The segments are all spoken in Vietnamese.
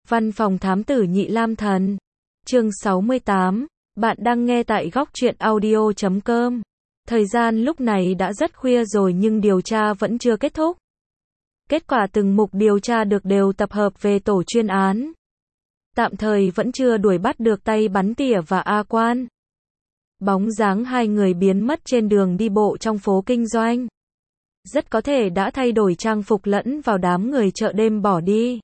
Văn phòng thám tử Nhị Lam Thần. Chương 68. Bạn đang nghe tại góc truyện audio.com. Thời gian lúc này đã rất khuya rồi nhưng điều tra vẫn chưa kết thúc. Kết quả từng mục điều tra được đều tập hợp về tổ chuyên án. Tạm thời vẫn chưa đuổi bắt được tay bắn tỉa và A Quan. Bóng dáng hai người biến mất trên đường đi bộ trong phố kinh doanh. Rất có thể đã thay đổi trang phục lẫn vào đám người chợ đêm bỏ đi.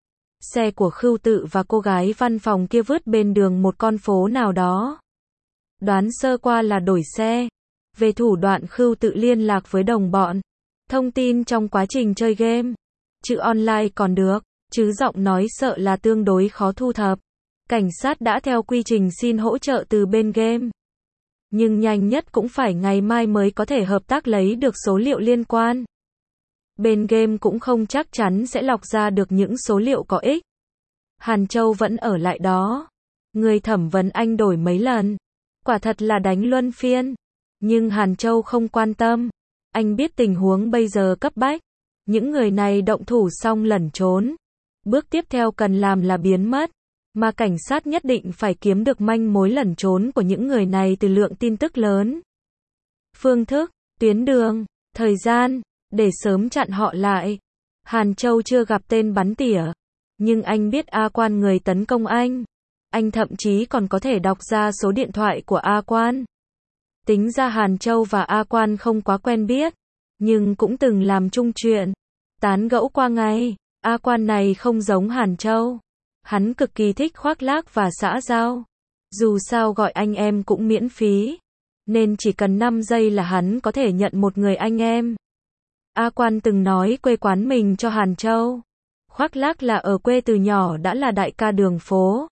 Xe của Khưu Tự và cô gái văn phòng kia vứt bên đường một con phố nào đó. Đoán sơ qua là đổi xe. Về thủ đoạn Khưu Tự liên lạc với đồng bọn. Thông tin trong quá trình chơi game. Chữ online còn được, chứ giọng nói sợ là tương đối khó thu thập. Cảnh sát đã theo quy trình xin hỗ trợ từ bên game. Nhưng nhanh nhất cũng phải ngày mai mới có thể hợp tác lấy được số liệu liên quan. Bên game cũng không chắc chắn sẽ lọc ra được những số liệu có ích. Hàn Châu vẫn ở lại đó. Người thẩm vấn anh đổi mấy lần. Quả thật là đánh luân phiên. Nhưng Hàn Châu không quan tâm. Anh biết tình huống bây giờ cấp bách. Những người này động thủ xong lẩn trốn. Bước tiếp theo cần làm là biến mất. Mà cảnh sát nhất định phải kiếm được manh mối lẩn trốn của những người này từ lượng tin tức lớn. Phương thức, tuyến đường, thời gian, để sớm chặn họ lại. Hàn Châu chưa gặp tên bắn tỉa. Nhưng anh biết A Quan người tấn công anh. Anh thậm chí còn có thể đọc ra số điện thoại của A Quan. Tính ra Hàn Châu và A Quan không quá quen biết. Nhưng cũng từng làm chung chuyện. Tán gẫu qua ngày. A Quan này không giống Hàn Châu. Hắn cực kỳ thích khoác lác và xã giao. Dù sao gọi anh em cũng miễn phí. Nên chỉ cần 5 giây là hắn có thể nhận một người anh em. A Quan từng nói quê quán mình cho Hàn Châu. Khoác lác là ở quê từ nhỏ đã là đại ca đường phố.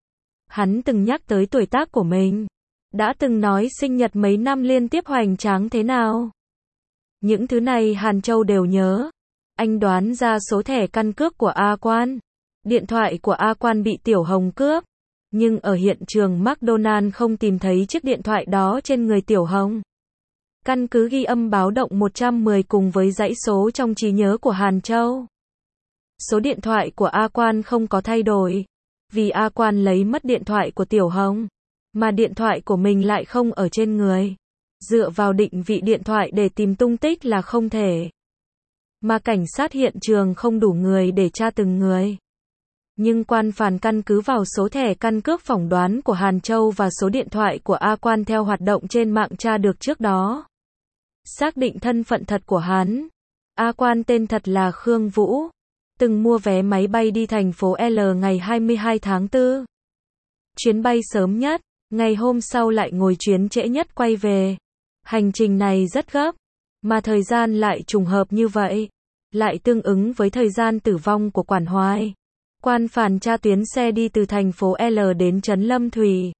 Hắn từng nhắc tới tuổi tác của mình. Đã từng nói sinh nhật mấy năm liên tiếp hoành tráng thế nào. Những thứ này Hàn Châu đều nhớ. Anh đoán ra số thẻ căn cước của A Quan. Điện thoại của A Quan bị Tiểu Hồng cướp. Nhưng ở hiện trường McDonald không tìm thấy chiếc điện thoại đó trên người Tiểu Hồng. Căn cứ ghi âm báo động 110 cùng với dãy số trong trí nhớ của Hàn Châu. Số điện thoại của A Quan không có thay đổi. Vì A Quan lấy mất điện thoại của Tiểu Hồng. Mà điện thoại của mình lại không ở trên người. Dựa vào định vị điện thoại để tìm tung tích là không thể. Mà cảnh sát hiện trường không đủ người để tra từng người. Nhưng quan phàn căn cứ vào số thẻ căn cước phỏng đoán của Hàn Châu và số điện thoại của A Quan theo hoạt động trên mạng tra được trước đó. Xác định thân phận thật của hắn. A Quan tên thật là Khương Vũ. Từng mua vé máy bay đi thành phố L ngày 22 tháng 4. Chuyến bay sớm nhất, ngày hôm sau lại ngồi chuyến trễ nhất quay về. Hành trình này rất gấp, mà thời gian lại trùng hợp như vậy. Lại tương ứng với thời gian tử vong của Quản Hoài. Quan phàn tra tuyến xe đi từ thành phố L đến trấn Lâm Thủy.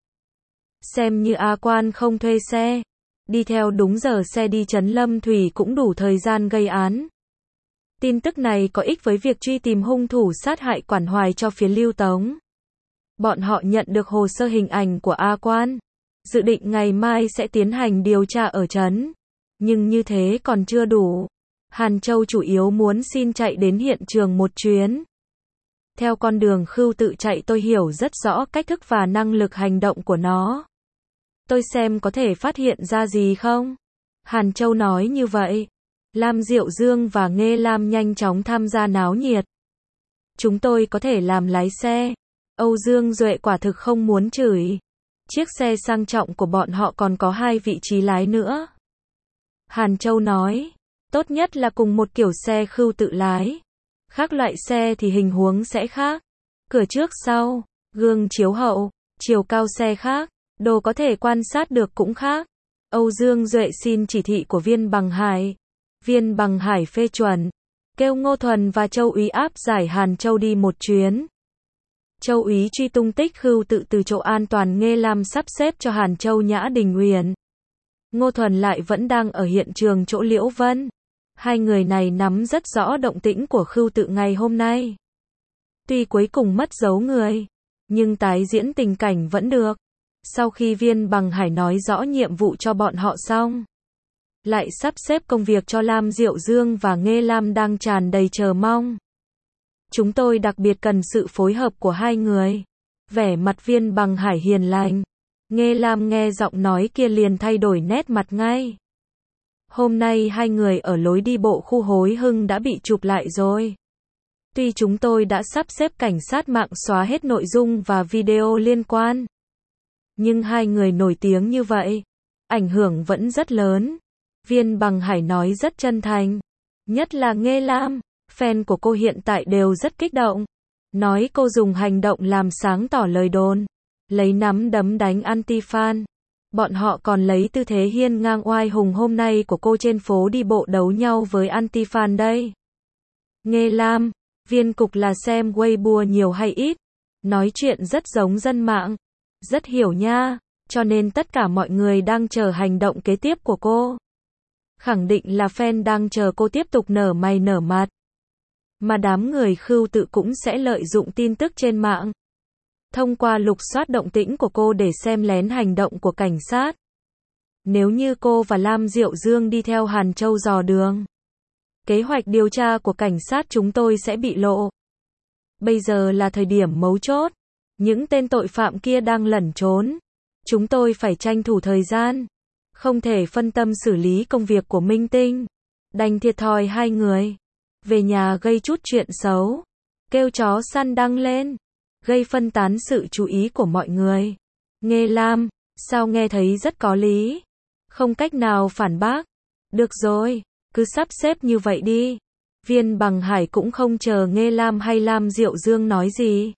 Xem như A Quan không thuê xe. Đi theo đúng giờ xe đi trấn Lâm Thủy cũng đủ thời gian gây án. Tin tức này có ích với việc truy tìm hung thủ sát hại Quản Hoài cho phía Lưu Tống. Bọn họ nhận được hồ sơ hình ảnh của A Quan. Dự định ngày mai sẽ tiến hành điều tra ở trấn. Nhưng như thế còn chưa đủ. Hàn Châu chủ yếu muốn xin chạy đến hiện trường một chuyến. Theo con đường Khưu Tự chạy tôi hiểu rất rõ cách thức và năng lực hành động của nó. Tôi xem có thể phát hiện ra gì không? Hàn Châu nói như vậy. Lam Diệu Dương và Nghê Lam nhanh chóng tham gia náo nhiệt. Chúng tôi có thể làm lái xe. Âu Dương Duệ quả thực không muốn chửi. Chiếc xe sang trọng của bọn họ còn có 2 vị trí lái nữa. Hàn Châu nói. Tốt nhất là cùng một kiểu xe Khưu Tự lái. Khác loại xe thì hình huống sẽ khác. Cửa trước sau, gương chiếu hậu, chiều cao xe khác, đồ có thể quan sát được cũng khác. Âu Dương Duệ xin chỉ thị của Viên Bằng Hải. Viên Bằng Hải phê chuẩn. Kêu Ngô Thuần và Châu úy áp giải Hàn Châu đi một chuyến. Châu úy truy tung tích Khưu Tự từ chỗ an toàn Nghê Lam sắp xếp cho Hàn Châu Nhã Đình Uyển. Ngô Thuần lại vẫn đang ở hiện trường chỗ Liễu Vân. Hai người này nắm rất rõ động tĩnh của Khưu Tự ngày hôm nay. Tuy cuối cùng mất dấu người, nhưng tái diễn tình cảnh vẫn được. Sau khi Viên Bằng Hải nói rõ nhiệm vụ cho bọn họ xong, lại sắp xếp công việc cho Lam Diệu Dương và Nghê Lam đang tràn đầy chờ mong. Chúng tôi đặc biệt cần sự phối hợp của hai người. Vẻ mặt Viên Bằng Hải hiền lành. Nghê Lam nghe giọng nói kia liền thay đổi nét mặt ngay. Hôm nay hai người ở lối đi bộ khu Hối Hưng đã bị chụp lại rồi. Tuy chúng tôi đã sắp xếp cảnh sát mạng xóa hết nội dung và video liên quan, nhưng hai người nổi tiếng như vậy, ảnh hưởng vẫn rất lớn. Viên Bằng Hải nói rất chân thành. Nhất là Nghê Lam, fan của cô hiện tại đều rất kích động. Nói cô dùng hành động làm sáng tỏ lời đồn, lấy nắm đấm đánh anti-fan. Bọn họ còn lấy tư thế hiên ngang oai hùng hôm nay của cô trên phố đi bộ đấu nhau với anti-fan đây. Nghê Lam, Viên Cục là xem Weibo nhiều hay ít? Nói chuyện rất giống dân mạng. Rất hiểu nha, cho nên tất cả mọi người đang chờ hành động kế tiếp của cô. Khẳng định là fan đang chờ cô tiếp tục nở mày nở mặt. Mà đám người Khưu Tự cũng sẽ lợi dụng tin tức trên mạng, thông qua lục soát động tĩnh của cô để xem lén hành động của cảnh sát. Nếu như cô và Lam Diệu Dương đi theo Hàn Châu dò đường, kế hoạch điều tra của cảnh sát chúng tôi sẽ bị lộ. Bây giờ là thời điểm mấu chốt. Những tên tội phạm kia đang lẩn trốn. Chúng tôi phải tranh thủ thời gian. Không thể phân tâm xử lý công việc của minh tinh. Đành thiệt thòi hai người. Về nhà gây chút chuyện xấu. Kêu chó săn đăng lên. Gây phân tán sự chú ý của mọi người. Nghê Lam, sao nghe thấy rất có lý. Không cách nào phản bác. Được rồi, cứ sắp xếp như vậy đi. Viên Bằng Hải cũng không chờ Nghê Lam hay Lam Diệu Dương nói gì.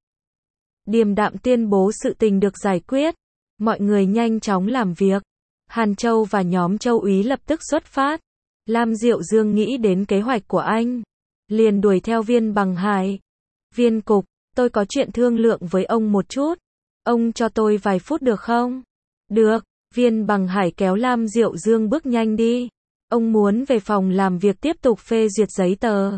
Điềm đạm tuyên bố sự tình được giải quyết. Mọi người nhanh chóng làm việc. Hàn Châu và nhóm Châu Úy lập tức xuất phát. Lam Diệu Dương nghĩ đến kế hoạch của anh, liền đuổi theo Viên Bằng Hải. Viên Cục, tôi có chuyện thương lượng với ông một chút. Ông cho tôi vài phút được không? Được, Viên Bằng Hải kéo Lam Diệu Dương bước nhanh đi. Ông muốn về phòng làm việc tiếp tục phê duyệt giấy tờ.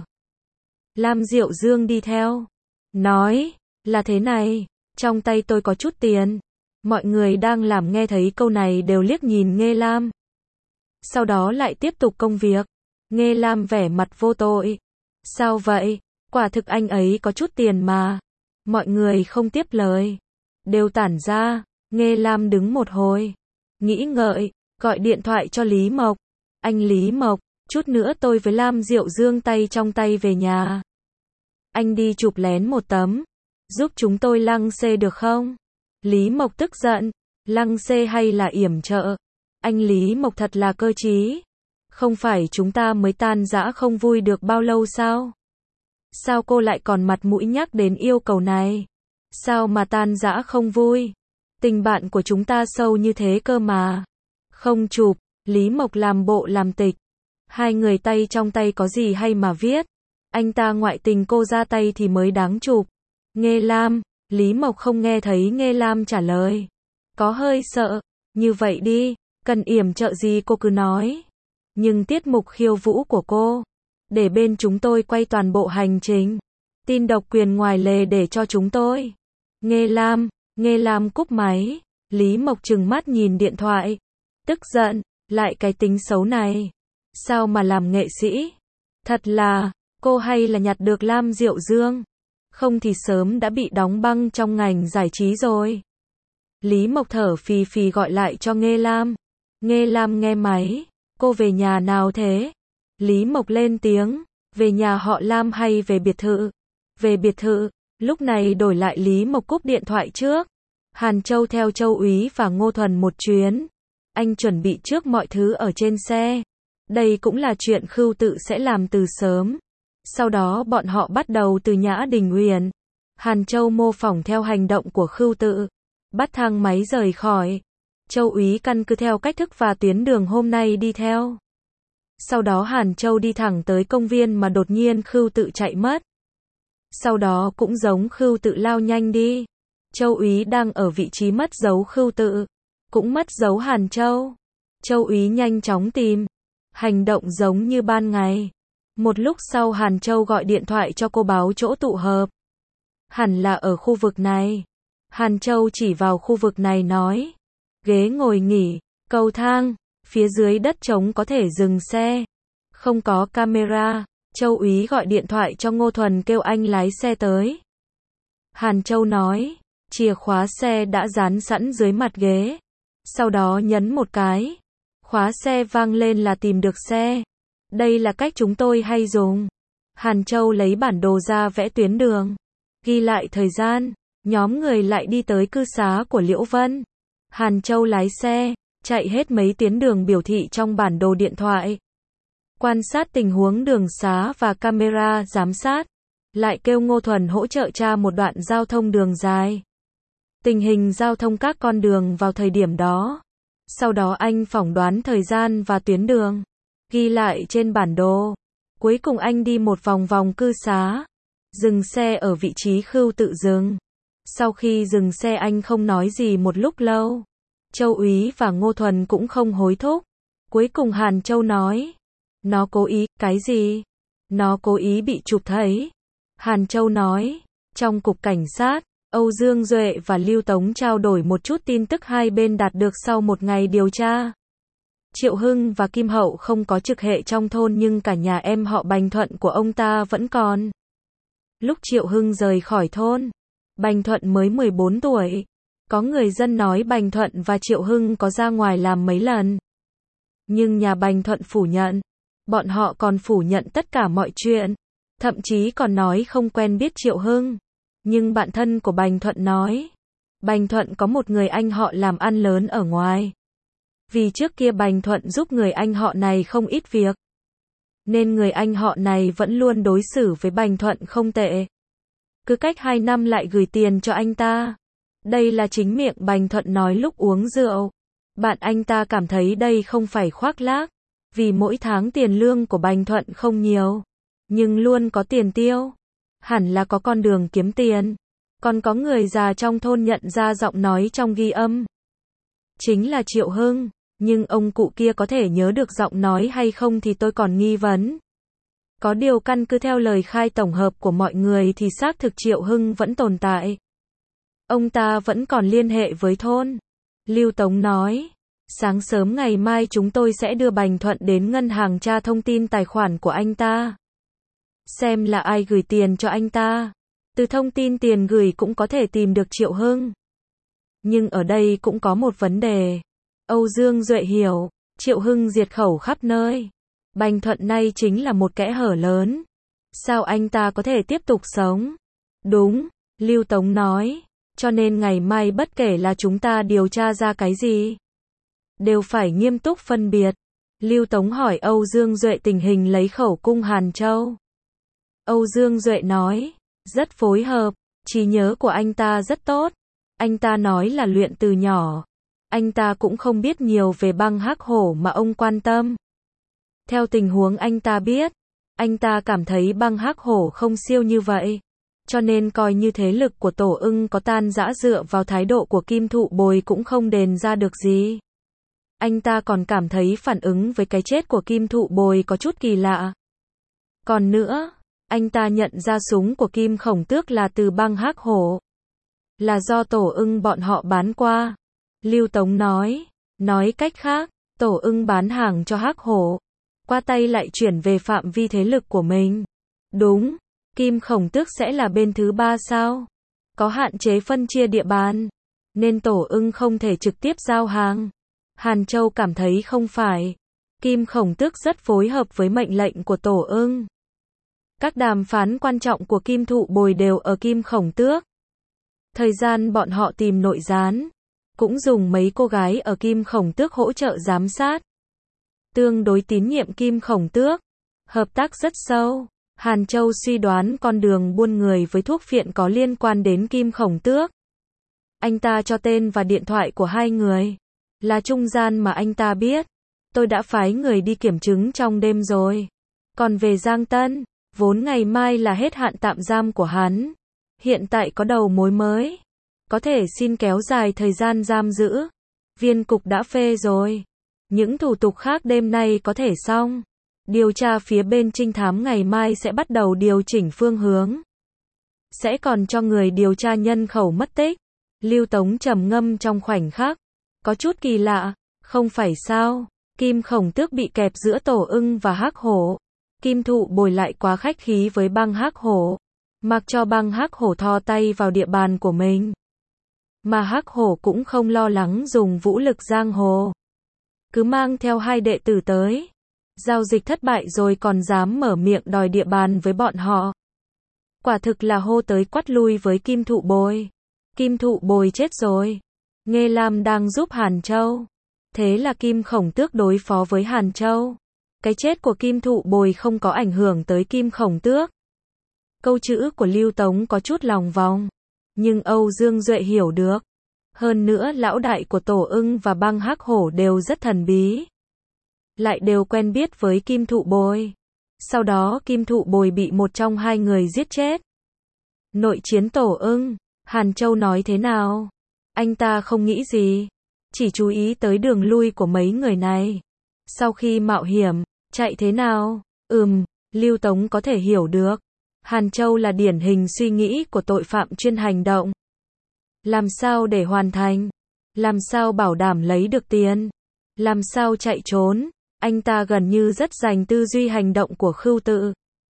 Lam Diệu Dương đi theo. Nói, là thế này, trong tay tôi có chút tiền. Mọi người đang làm nghe thấy câu này đều liếc nhìn Nghê Lam. Sau đó lại tiếp tục công việc. Nghê Lam vẻ mặt vô tội. Sao vậy? Quả thực anh ấy có chút tiền mà. Mọi người không tiếp lời. Đều tản ra. Nghê Lam đứng một hồi. Nghĩ ngợi, gọi điện thoại cho Lý Mộc. Anh Lý Mộc, chút nữa tôi với Lam Diệu Dương tay trong tay về nhà. Anh đi chụp lén một tấm. Giúp chúng tôi lăng xê được không? Lý Mộc tức giận. Lăng xê hay là yểm trợ? Anh Lý Mộc thật là cơ trí. Không phải chúng ta mới tan rã không vui được bao lâu sao? Sao cô lại còn mặt mũi nhắc đến yêu cầu này? Sao mà tan rã không vui? Tình bạn của chúng ta sâu như thế cơ mà. Không chụp, Lý Mộc làm bộ làm tịch. Hai người tay trong tay có gì hay mà viết. Anh ta ngoại tình cô ra tay thì mới đáng chụp. Nghê Lam, Lý Mộc không nghe thấy Nghê Lam trả lời. Có hơi sợ. Như vậy đi, cần yểm trợ gì cô cứ nói. Nhưng tiết mục khiêu vũ của cô, để bên chúng tôi quay toàn bộ hành trình. Tin độc quyền ngoài lề để cho chúng tôi. Nghê Lam cúp máy. Lý Mộc trừng mắt nhìn điện thoại. Tức giận, lại cái tính xấu này. Sao mà làm nghệ sĩ? Thật là, cô hay là nhặt được Lam Diệu Dương. Không thì sớm đã bị đóng băng trong ngành giải trí rồi. Lý Mộc thở phì phì gọi lại cho Nghê Lam. Nghê Lam nghe máy. Cô về nhà nào thế? Lý Mộc lên tiếng. Về nhà họ Lam hay về biệt thự? Về biệt thự. Lúc này đổi lại Lý Mộc cúp điện thoại trước. Hàn Châu theo Châu Úy và Ngô Thuần một chuyến. Anh chuẩn bị trước mọi thứ ở trên xe. Đây cũng là chuyện Khưu Tự sẽ làm từ sớm. Sau đó bọn họ bắt đầu từ Nhã Đình Uyển. Hàn Châu mô phỏng theo hành động của Khưu Tự, bắt thang máy rời khỏi. Châu Úy căn cứ theo cách thức và tuyến đường hôm nay đi theo. Sau đó Hàn Châu đi thẳng tới công viên mà đột nhiên Khưu Tự chạy mất. Sau đó cũng giống Khưu Tự lao nhanh đi. Châu Úy đang ở vị trí mất dấu Khưu Tự, cũng mất dấu Hàn Châu. Châu Úy nhanh chóng tìm. Hành động giống như ban ngày. Một lúc sau Hàn Châu gọi điện thoại cho cô báo chỗ tụ hợp. Hẳn là ở khu vực này. Hàn Châu chỉ vào khu vực này nói. Ghế ngồi nghỉ, cầu thang, phía dưới đất trống có thể dừng xe. Không có camera, Châu úy gọi điện thoại cho Ngô Thuần kêu anh lái xe tới. Hàn Châu nói, chìa khóa xe đã dán sẵn dưới mặt ghế. Sau đó nhấn một cái. Khóa xe vang lên là tìm được xe. Đây là cách chúng tôi hay dùng. Hàn Châu lấy bản đồ ra vẽ tuyến đường. Ghi lại thời gian. Nhóm người lại đi tới cư xá của Liễu Vân. Hàn Châu lái xe, chạy hết mấy tuyến đường biểu thị trong bản đồ điện thoại. Quan sát tình huống đường xá và camera giám sát. Lại kêu Ngô Thuần hỗ trợ tra một đoạn giao thông đường dài. Tình hình giao thông các con đường vào thời điểm đó. Sau đó anh phỏng đoán thời gian và tuyến đường. Ghi lại trên bản đồ. Cuối cùng anh đi một vòng vòng cư xá. Dừng xe ở vị trí khưu tự dừng. Sau khi dừng xe anh không nói gì một lúc lâu. Châu úy và Ngô Thuần cũng không hối thúc. Cuối cùng Hàn Châu nói. Nó cố ý, cái gì? Nó cố ý bị chụp thấy. Hàn Châu nói. Trong cục cảnh sát, Âu Dương Duệ và Lưu Tống trao đổi một chút tin tức hai bên đạt được sau một ngày điều tra. Triệu Hưng và Kim Hậu không có trực hệ trong thôn nhưng cả nhà em họ Bành Thuận của ông ta vẫn còn. Lúc Triệu Hưng rời khỏi thôn, Bành Thuận mới 14 tuổi. Có người dân nói Bành Thuận và Triệu Hưng có ra ngoài làm mấy lần. Nhưng nhà Bành Thuận phủ nhận. Bọn họ còn phủ nhận tất cả mọi chuyện. Thậm chí còn nói không quen biết Triệu Hưng. Nhưng bạn thân của Bành Thuận nói. Bành Thuận có một người anh họ làm ăn lớn ở ngoài. Vì trước kia Bành Thuận giúp người anh họ này không ít việc. Nên người anh họ này vẫn luôn đối xử với Bành Thuận không tệ. Cứ cách 2 năm lại gửi tiền cho anh ta. Đây là chính miệng Bành Thuận nói lúc uống rượu. Bạn anh ta cảm thấy đây không phải khoác lác. Vì mỗi tháng tiền lương của Bành Thuận không nhiều. Nhưng luôn có tiền tiêu. Hẳn là có con đường kiếm tiền. Còn có người già trong thôn nhận ra giọng nói trong ghi âm. Chính là Triệu Hưng. Nhưng ông cụ kia có thể nhớ được giọng nói hay không thì tôi còn nghi vấn. Có điều căn cứ theo lời khai tổng hợp của mọi người thì xác thực Triệu Hưng vẫn tồn tại. Ông ta vẫn còn liên hệ với thôn. Lưu Tống nói, sáng sớm ngày mai chúng tôi sẽ đưa Bành Thuận đến ngân hàng tra thông tin tài khoản của anh ta. Xem là ai gửi tiền cho anh ta. Từ thông tin tiền gửi cũng có thể tìm được Triệu Hưng. Nhưng ở đây cũng có một vấn đề. Âu Dương Duệ hiểu, Triệu Hưng diệt khẩu khắp nơi. Bành Thuận nay chính là một kẽ hở lớn. Sao anh ta có thể tiếp tục sống? Đúng, Lưu Tống nói. Cho nên ngày mai bất kể là chúng ta điều tra ra cái gì, đều phải nghiêm túc phân biệt. Lưu Tống hỏi Âu Dương Duệ tình hình lấy khẩu cung Hàn Châu. Âu Dương Duệ nói, rất phối hợp, trí nhớ của anh ta rất tốt. Anh ta nói là luyện từ nhỏ. Anh ta cũng không biết nhiều về băng hắc hổ mà ông quan tâm. Theo tình huống anh ta biết, anh ta cảm thấy băng hắc hổ không siêu như vậy. Cho nên coi như thế lực của Tổ Ưng có tan rã dựa vào thái độ của Kim Thụ Bồi cũng không đền ra được gì. Anh ta còn cảm thấy phản ứng với cái chết của Kim Thụ Bồi có chút kỳ lạ. Còn nữa, anh ta nhận ra súng của Kim Khổng Tước là từ băng hắc hổ. Là do Tổ Ưng bọn họ bán qua. Lưu Tống nói cách khác, Tổ Ưng bán hàng cho hắc hổ. Qua tay lại chuyển về phạm vi thế lực của mình. Đúng, Kim Khổng Tước sẽ là bên thứ ba sao? Có hạn chế phân chia địa bàn. Nên Tổ Ưng không thể trực tiếp giao hàng. Hàn Châu cảm thấy không phải. Kim Khổng Tước rất phối hợp với mệnh lệnh của Tổ Ưng. Các đàm phán quan trọng của Kim Thụ Bồi đều ở Kim Khổng Tước. Thời gian bọn họ tìm nội gián, cũng dùng mấy cô gái ở Kim Khổng Tước hỗ trợ giám sát. Tương đối tín nhiệm Kim Khổng Tước. Hợp tác rất sâu. Hàn Châu suy đoán con đường buôn người với thuốc phiện có liên quan đến Kim Khổng Tước. Anh ta cho tên và điện thoại của hai người. Là trung gian mà anh ta biết. Tôi đã phái người đi kiểm chứng trong đêm rồi. Còn về Giang Tân, vốn ngày mai là hết hạn tạm giam của hắn. Hiện tại có đầu mối mới. Có thể xin kéo dài thời gian giam giữ. Viên cục đã phê rồi. Những thủ tục khác đêm nay có thể xong. Điều tra phía bên trinh thám ngày mai sẽ bắt đầu điều chỉnh phương hướng. Sẽ còn cho người điều tra nhân khẩu mất tích. Lưu Tống trầm ngâm trong khoảnh khắc. Có chút kỳ lạ, không phải sao? Kim Khổng Tước bị kẹp giữa Tổ Ưng và hắc hổ. Kim Thụ Bồi lại quá khách khí với Băng Hắc Hổ, mặc cho Băng Hắc Hổ thò tay vào địa bàn của mình. Mà Hắc Hổ cũng không lo lắng dùng vũ lực giang hồ. Cứ mang theo 2 đệ tử tới. Giao dịch thất bại rồi còn dám mở miệng đòi địa bàn với bọn họ. Quả thực là hô tới quát lui với Kim Thụ Bồi. Kim Thụ Bồi chết rồi. Nghê Lam đang giúp Hàn Châu. Thế là Kim Khổng Tước đối phó với Hàn Châu. Cái chết của Kim Thụ Bồi không có ảnh hưởng tới Kim Khổng Tước. Câu chữ của Lưu Tống có chút lòng vòng. Nhưng Âu Dương Duệ hiểu được. Hơn nữa lão đại của Tổ Ưng và Băng Hắc Hổ đều rất thần bí. Lại đều quen biết với Kim Thụ Bồi. Sau đó Kim Thụ Bồi bị một trong 2 người giết chết. Nội chiến Tổ Ưng, Hàn Châu nói thế nào? Anh ta không nghĩ gì. Chỉ chú ý tới đường lui của mấy người này. Sau khi mạo hiểm, chạy thế nào? Lưu Tống có thể hiểu được. Hàn Châu là điển hình suy nghĩ của tội phạm chuyên hành động. Làm sao để hoàn thành? Làm sao bảo đảm lấy được tiền? Làm sao chạy trốn? Anh ta gần như rất dành tư duy hành động của Khưu Tự.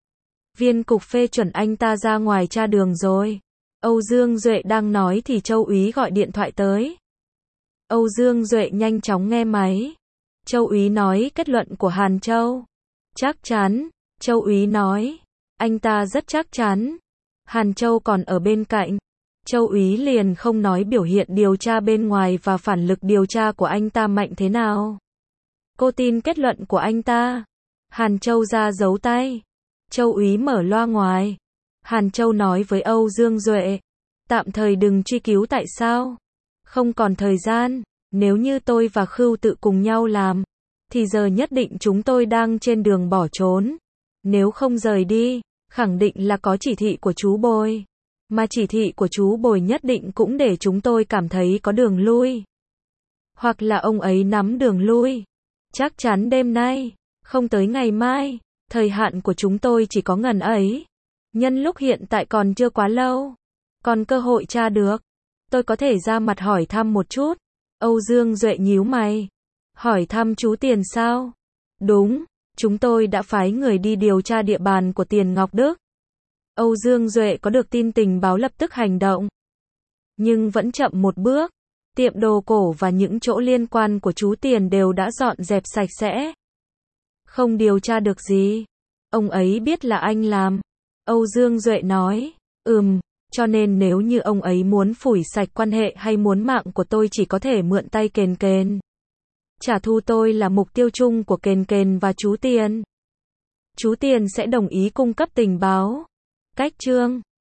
Viên cục phê chuẩn anh ta ra ngoài tra đường rồi. Âu Dương Duệ đang nói thì Châu úy gọi điện thoại tới. Âu Dương Duệ nhanh chóng nghe máy. Châu úy nói kết luận của Hàn Châu. Chắc chắn, Châu úy nói. Anh ta rất chắc chắn. Hàn Châu còn ở bên cạnh. Châu úy liền không nói biểu hiện điều tra bên ngoài và phản lực điều tra của anh ta mạnh thế nào. Cô tin kết luận của anh ta. Hàn Châu ra giấu tay. Châu úy mở loa ngoài. Hàn Châu nói với Âu Dương Duệ. Tạm thời đừng truy cứu tại sao. Không còn thời gian. Nếu như tôi và Khưu Tự cùng nhau làm, thì giờ nhất định chúng tôi đang trên đường bỏ trốn. Nếu không rời đi, khẳng định là có chỉ thị của chú Bồi. Mà chỉ thị của chú Bồi nhất định cũng để chúng tôi cảm thấy có đường lui. Hoặc là ông ấy nắm đường lui. Chắc chắn đêm nay, không tới ngày mai, thời hạn của chúng tôi chỉ có ngần ấy. Nhân lúc hiện tại còn chưa quá lâu, còn cơ hội tra được. Tôi có thể ra mặt hỏi thăm một chút. Âu Dương Duệ nhíu mày. Hỏi thăm chú Tiền sao? Đúng, chúng tôi đã phái người đi điều tra địa bàn của Tiền Ngọc Đức. Âu Dương Duệ có được tin tình báo lập tức hành động. Nhưng vẫn chậm một bước. Tiệm đồ cổ và những chỗ liên quan của chú Tiền đều đã dọn dẹp sạch sẽ. Không điều tra được gì. Ông ấy biết là anh làm. Âu Dương Duệ nói. Cho nên nếu như ông ấy muốn phủi sạch quan hệ hay muốn mạng của tôi chỉ có thể mượn tay Kền Kền. Trả thù tôi là mục tiêu chung của Kền Kền và chú Tiền. Chú Tiền sẽ đồng ý cung cấp tình báo. Cách chương